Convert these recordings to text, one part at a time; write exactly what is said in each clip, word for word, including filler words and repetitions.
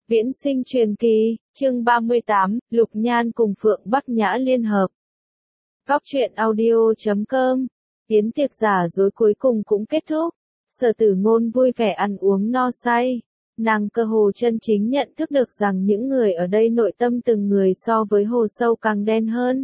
Viễn sinh truyền kỳ, chương ba mươi tám, Lục Nhan cùng Phượng Bắc Nhã liên hợp. Góc truyện audio chấm com. Yến tiệc giả dối cuối cùng cũng kết thúc. Sở Tử Ngôn vui vẻ ăn uống no say. Nàng cơ hồ chân chính nhận thức được rằng những người ở đây nội tâm từng người so với hồ sâu càng đen hơn.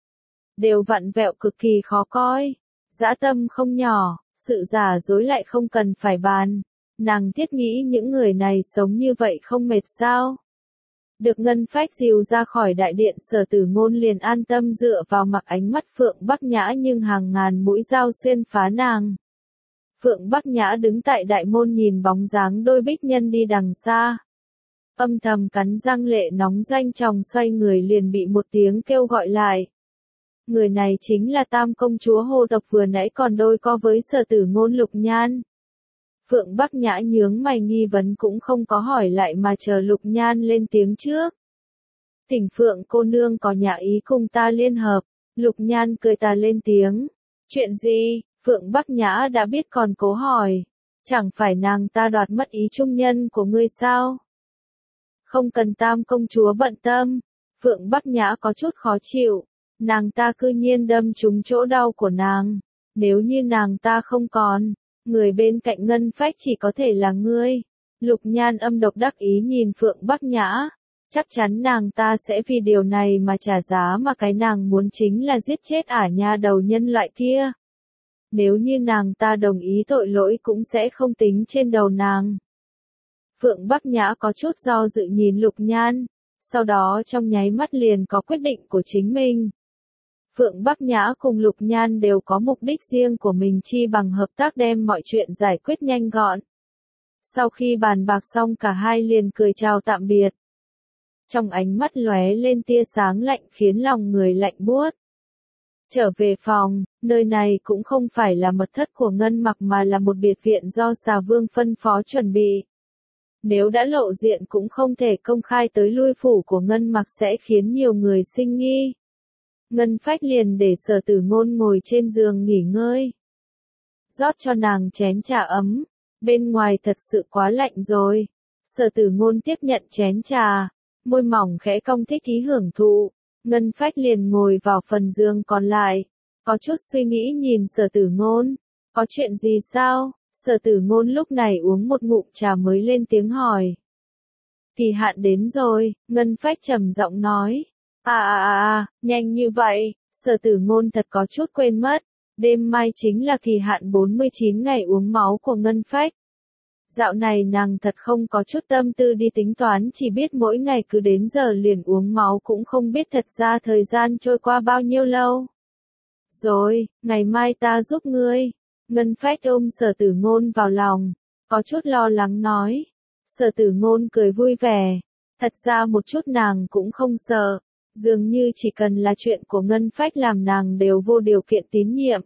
Đều vặn vẹo cực kỳ khó coi. Dã tâm không nhỏ, sự giả dối lại không cần phải bàn. Nàng thiết nghĩ những người này sống như vậy không mệt sao? Được Ngân Phách dìu ra khỏi đại điện, Sở Tử Ngôn liền an tâm dựa vào mặc ánh mắt Phượng Bắc Nhã, nhưng hàng ngàn mũi dao xuyên phá nàng. Phượng Bắc Nhã đứng tại đại môn nhìn bóng dáng đôi bích nhân đi đằng xa. Âm thầm cắn răng, lệ nóng doanh tròng, xoay người liền bị một tiếng kêu gọi lại. Người này chính là Tam công chúa Hồ Độc vừa nãy còn đôi co với Sở Tử Ngôn Lục Nhan. Phượng Bắc Nhã nhướng mày nghi vấn cũng không có hỏi lại mà chờ Lục Nhan lên tiếng trước. Thỉnh Phượng cô nương có nhã ý cùng ta liên hợp. Lục Nhan cười ta lên tiếng. Chuyện gì? Phượng Bắc Nhã đã biết còn cố hỏi. Chẳng phải nàng ta đoạt mất ý trung nhân của ngươi sao? Không cần Tam công chúa bận tâm. Phượng Bắc Nhã có chút khó chịu. Nàng ta cư nhiên đâm trúng chỗ đau của nàng. Nếu như nàng ta không còn, người bên cạnh Ngân Phách chỉ có thể là ngươi. Lục Nhan âm độc đắc ý nhìn Phượng Bắc Nhã. Chắc chắn nàng ta sẽ vì điều này mà trả giá, mà cái nàng muốn chính là giết chết ả nha đầu nhân loại kia. Nếu như nàng ta đồng ý, tội lỗi cũng sẽ không tính trên đầu nàng. Phượng Bắc Nhã có chút do dự nhìn Lục Nhan, sau đó trong nháy mắt liền có quyết định của chính mình. Phượng Bắc Nhã cùng Lục Nhan đều có mục đích riêng của mình, chi bằng hợp tác đem mọi chuyện giải quyết nhanh gọn. Sau khi bàn bạc xong, cả hai liền cười chào tạm biệt. Trong ánh mắt lóe lên tia sáng lạnh khiến lòng người lạnh buốt. Trở về phòng, nơi này cũng không phải là mật thất của Ngân Mặc mà là một biệt viện do Xà Vương phân phó chuẩn bị. Nếu đã lộ diện cũng không thể công khai tới lui phủ của Ngân Mặc sẽ khiến nhiều người sinh nghi. Ngân Phách liền để Sở Tử Ngôn ngồi trên giường nghỉ ngơi. Rót cho nàng chén trà ấm, bên ngoài thật sự quá lạnh rồi. Sở Tử Ngôn tiếp nhận chén trà, môi mỏng khẽ cong thích thú hưởng thụ. Ngân Phách liền ngồi vào phần giường còn lại, có chút suy nghĩ nhìn Sở Tử Ngôn. Có chuyện gì sao? Sở Tử Ngôn lúc này uống một ngụm trà mới lên tiếng hỏi. Kỳ hạn đến rồi, Ngân Phách trầm giọng nói. À à à à, nhanh như vậy, Sở Tử Ngôn thật có chút quên mất. Đêm mai chính là kỳ hạn bốn mươi chín ngày uống máu của Ngân Phách. Dạo này nàng thật không có chút tâm tư đi tính toán, chỉ biết mỗi ngày cứ đến giờ liền uống máu, cũng không biết thật ra thời gian trôi qua bao nhiêu lâu. Rồi, ngày mai ta giúp ngươi. Ngân Phách ôm Sở Tử Ngôn vào lòng, có chút lo lắng nói. Sở Tử Ngôn cười vui vẻ. Thật ra một chút nàng cũng không sợ. Dường như chỉ cần là chuyện của Ngân Phách làm nàng đều vô điều kiện tín nhiệm.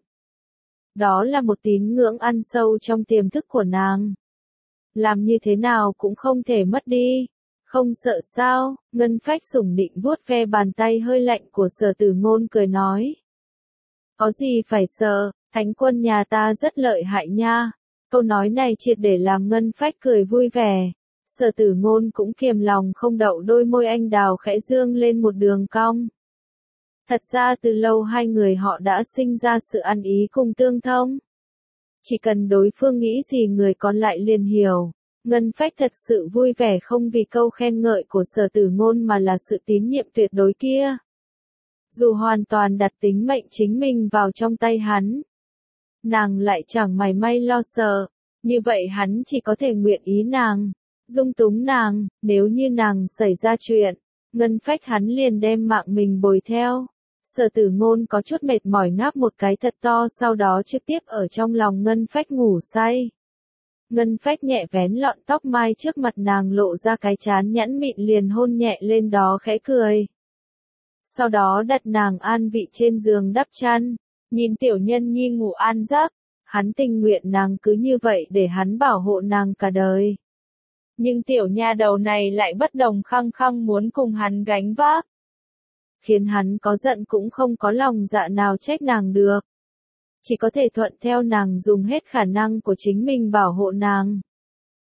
Đó là một tín ngưỡng ăn sâu trong tiềm thức của nàng. Làm như thế nào cũng không thể mất đi. Không sợ sao? Ngân Phách sủng nịnh vuốt ve bàn tay hơi lạnh của Sở Tử Ngôn cười nói. Có gì phải sợ, thánh quân nhà ta rất lợi hại nha. Câu nói này triệt để làm Ngân Phách cười vui vẻ. Sở Tử Ngôn cũng kiềm lòng không đậu, đôi môi anh đào khẽ dương lên một đường cong. Thật ra từ lâu hai người họ đã sinh ra sự ăn ý cùng tương thông. Chỉ cần đối phương nghĩ gì người còn lại liền hiểu. Ngân Phách thật sự vui vẻ không vì câu khen ngợi của Sở Tử Ngôn mà là sự tín nhiệm tuyệt đối kia. Dù hoàn toàn đặt tính mệnh chính mình vào trong tay hắn, nàng lại chẳng mảy may lo sợ. Như vậy hắn chỉ có thể nguyện ý nàng, dung túng nàng. Nếu như nàng xảy ra chuyện, Ngân Phách hắn liền đem mạng mình bồi theo. Sở Tử Ngôn có chút mệt mỏi ngáp một cái thật to, sau đó trực tiếp ở trong lòng Ngân Phách ngủ say. Ngân Phách nhẹ vén lọn tóc mai trước mặt nàng, lộ ra cái trán nhẵn mịn, liền hôn nhẹ lên đó khẽ cười. Sau đó đặt nàng an vị trên giường đắp chăn, nhìn tiểu nhân nhi ngủ an giấc. Hắn tình nguyện nàng cứ như vậy để hắn bảo hộ nàng cả đời. Nhưng tiểu nha đầu này lại bất đồng, khăng khăng muốn cùng hắn gánh vác. Khiến hắn có giận cũng không có lòng dạ nào trách nàng được. Chỉ có thể thuận theo nàng, dùng hết khả năng của chính mình bảo hộ nàng.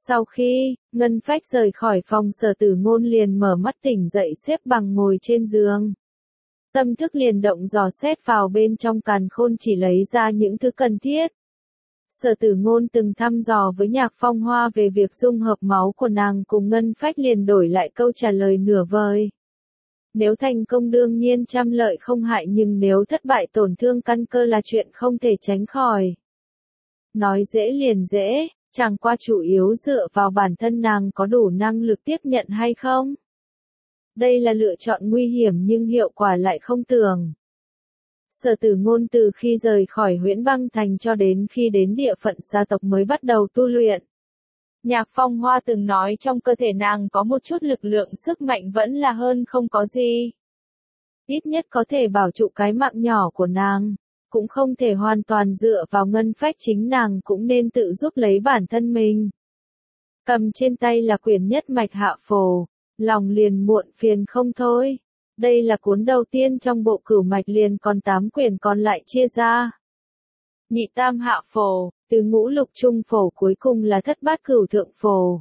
Sau khi, Ngân Phách rời khỏi phòng Sở Tử Ngôn liền mở mắt tỉnh dậy xếp bằng ngồi trên giường. Tâm thức liền động dò xét vào bên trong càn khôn chỉ lấy ra những thứ cần thiết. Sở Tử Ngôn từng thăm dò với Nhạc Phong Hoa về việc dung hợp máu của nàng cùng Ngân Phách liền đổi lại câu trả lời nửa vời. Nếu thành công đương nhiên trăm lợi không hại nhưng nếu thất bại tổn thương căn cơ là chuyện không thể tránh khỏi. Nói dễ liền dễ, chẳng qua chủ yếu dựa vào bản thân nàng có đủ năng lực tiếp nhận hay không. Đây là lựa chọn nguy hiểm nhưng hiệu quả lại không tưởng. Sở Tử Ngôn từ khi rời khỏi Huyễn Băng Thành cho đến khi đến địa phận gia tộc mới bắt đầu tu luyện. Nhạc Phong Hoa từng nói trong cơ thể nàng có một chút lực lượng sức mạnh vẫn là hơn không có gì. Ít nhất có thể bảo trụ cái mạng nhỏ của nàng, cũng không thể hoàn toàn dựa vào Ngân Phách, chính nàng cũng nên tự giúp lấy bản thân mình. Cầm trên tay là quyển nhất mạch hạ phổ, lòng liền muộn phiền không thôi. Đây là cuốn đầu tiên trong bộ cửu mạch liền còn tám quyển còn lại chia ra. Nhị tam hạ phổ, từ ngũ lục trung phổ cuối cùng là thất bát cửu thượng phổ.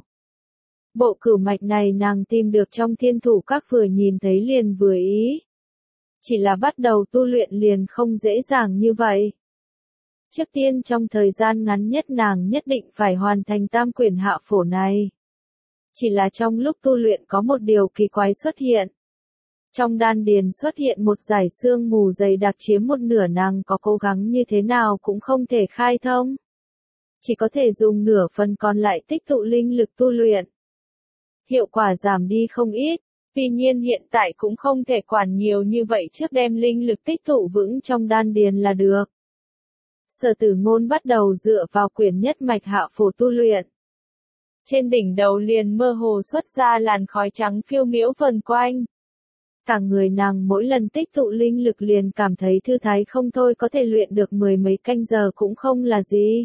Bộ cửu mạch này nàng tìm được trong thiên thủ các vừa nhìn thấy liền vừa ý. Chỉ là bắt đầu tu luyện liền không dễ dàng như vậy. Trước tiên trong thời gian ngắn nhất nàng nhất định phải hoàn thành tam quyển hạ phổ này. Chỉ là trong lúc tu luyện có một điều kỳ quái xuất hiện. Trong đan điền xuất hiện một dải sương mù dày đặc chiếm một nửa, nàng có cố gắng như thế nào cũng không thể khai thông. Chỉ có thể dùng nửa phần còn lại tích tụ linh lực tu luyện. Hiệu quả giảm đi không ít, tuy nhiên hiện tại cũng không thể quản nhiều như vậy, trước đem linh lực tích tụ vững trong đan điền là được. Sở Tử Ngôn bắt đầu dựa vào quyển nhất mạch hạ phổ tu luyện. Trên đỉnh đầu liền mơ hồ xuất ra làn khói trắng phiêu miễu vần quanh. Cả người nàng mỗi lần tích tụ linh lực liền cảm thấy thư thái không thôi, có thể luyện được mười mấy canh giờ cũng không là gì.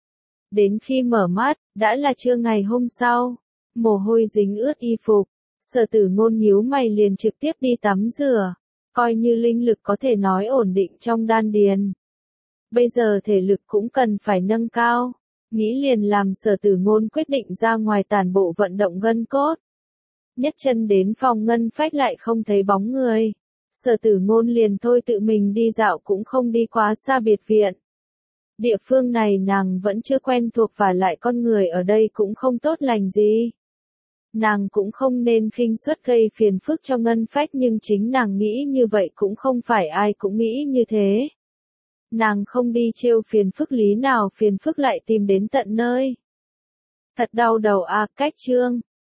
Đến khi mở mắt, đã là trưa ngày hôm sau, mồ hôi dính ướt y phục, Sở Tử Ngôn nhíu mày liền trực tiếp đi tắm rửa, coi như linh lực có thể nói ổn định trong đan điền. Bây giờ thể lực cũng cần phải nâng cao, nghĩ liền làm Sở Tử Ngôn quyết định ra ngoài tản bộ vận động gân cốt. Nhấc chân đến phòng Ngân Phách lại không thấy bóng người. Sở Tử Ngôn liền thôi tự mình đi dạo, cũng không đi quá xa biệt viện. Địa phương này nàng vẫn chưa quen thuộc và lại con người ở đây cũng không tốt lành gì. Nàng cũng không nên khinh suất gây phiền phức cho Ngân Phách, nhưng chính nàng nghĩ như vậy cũng không phải ai cũng nghĩ như thế. Nàng không đi trêu phiền phức, lý nào phiền phức lại tìm đến tận nơi. Thật đau đầu à, cách chương.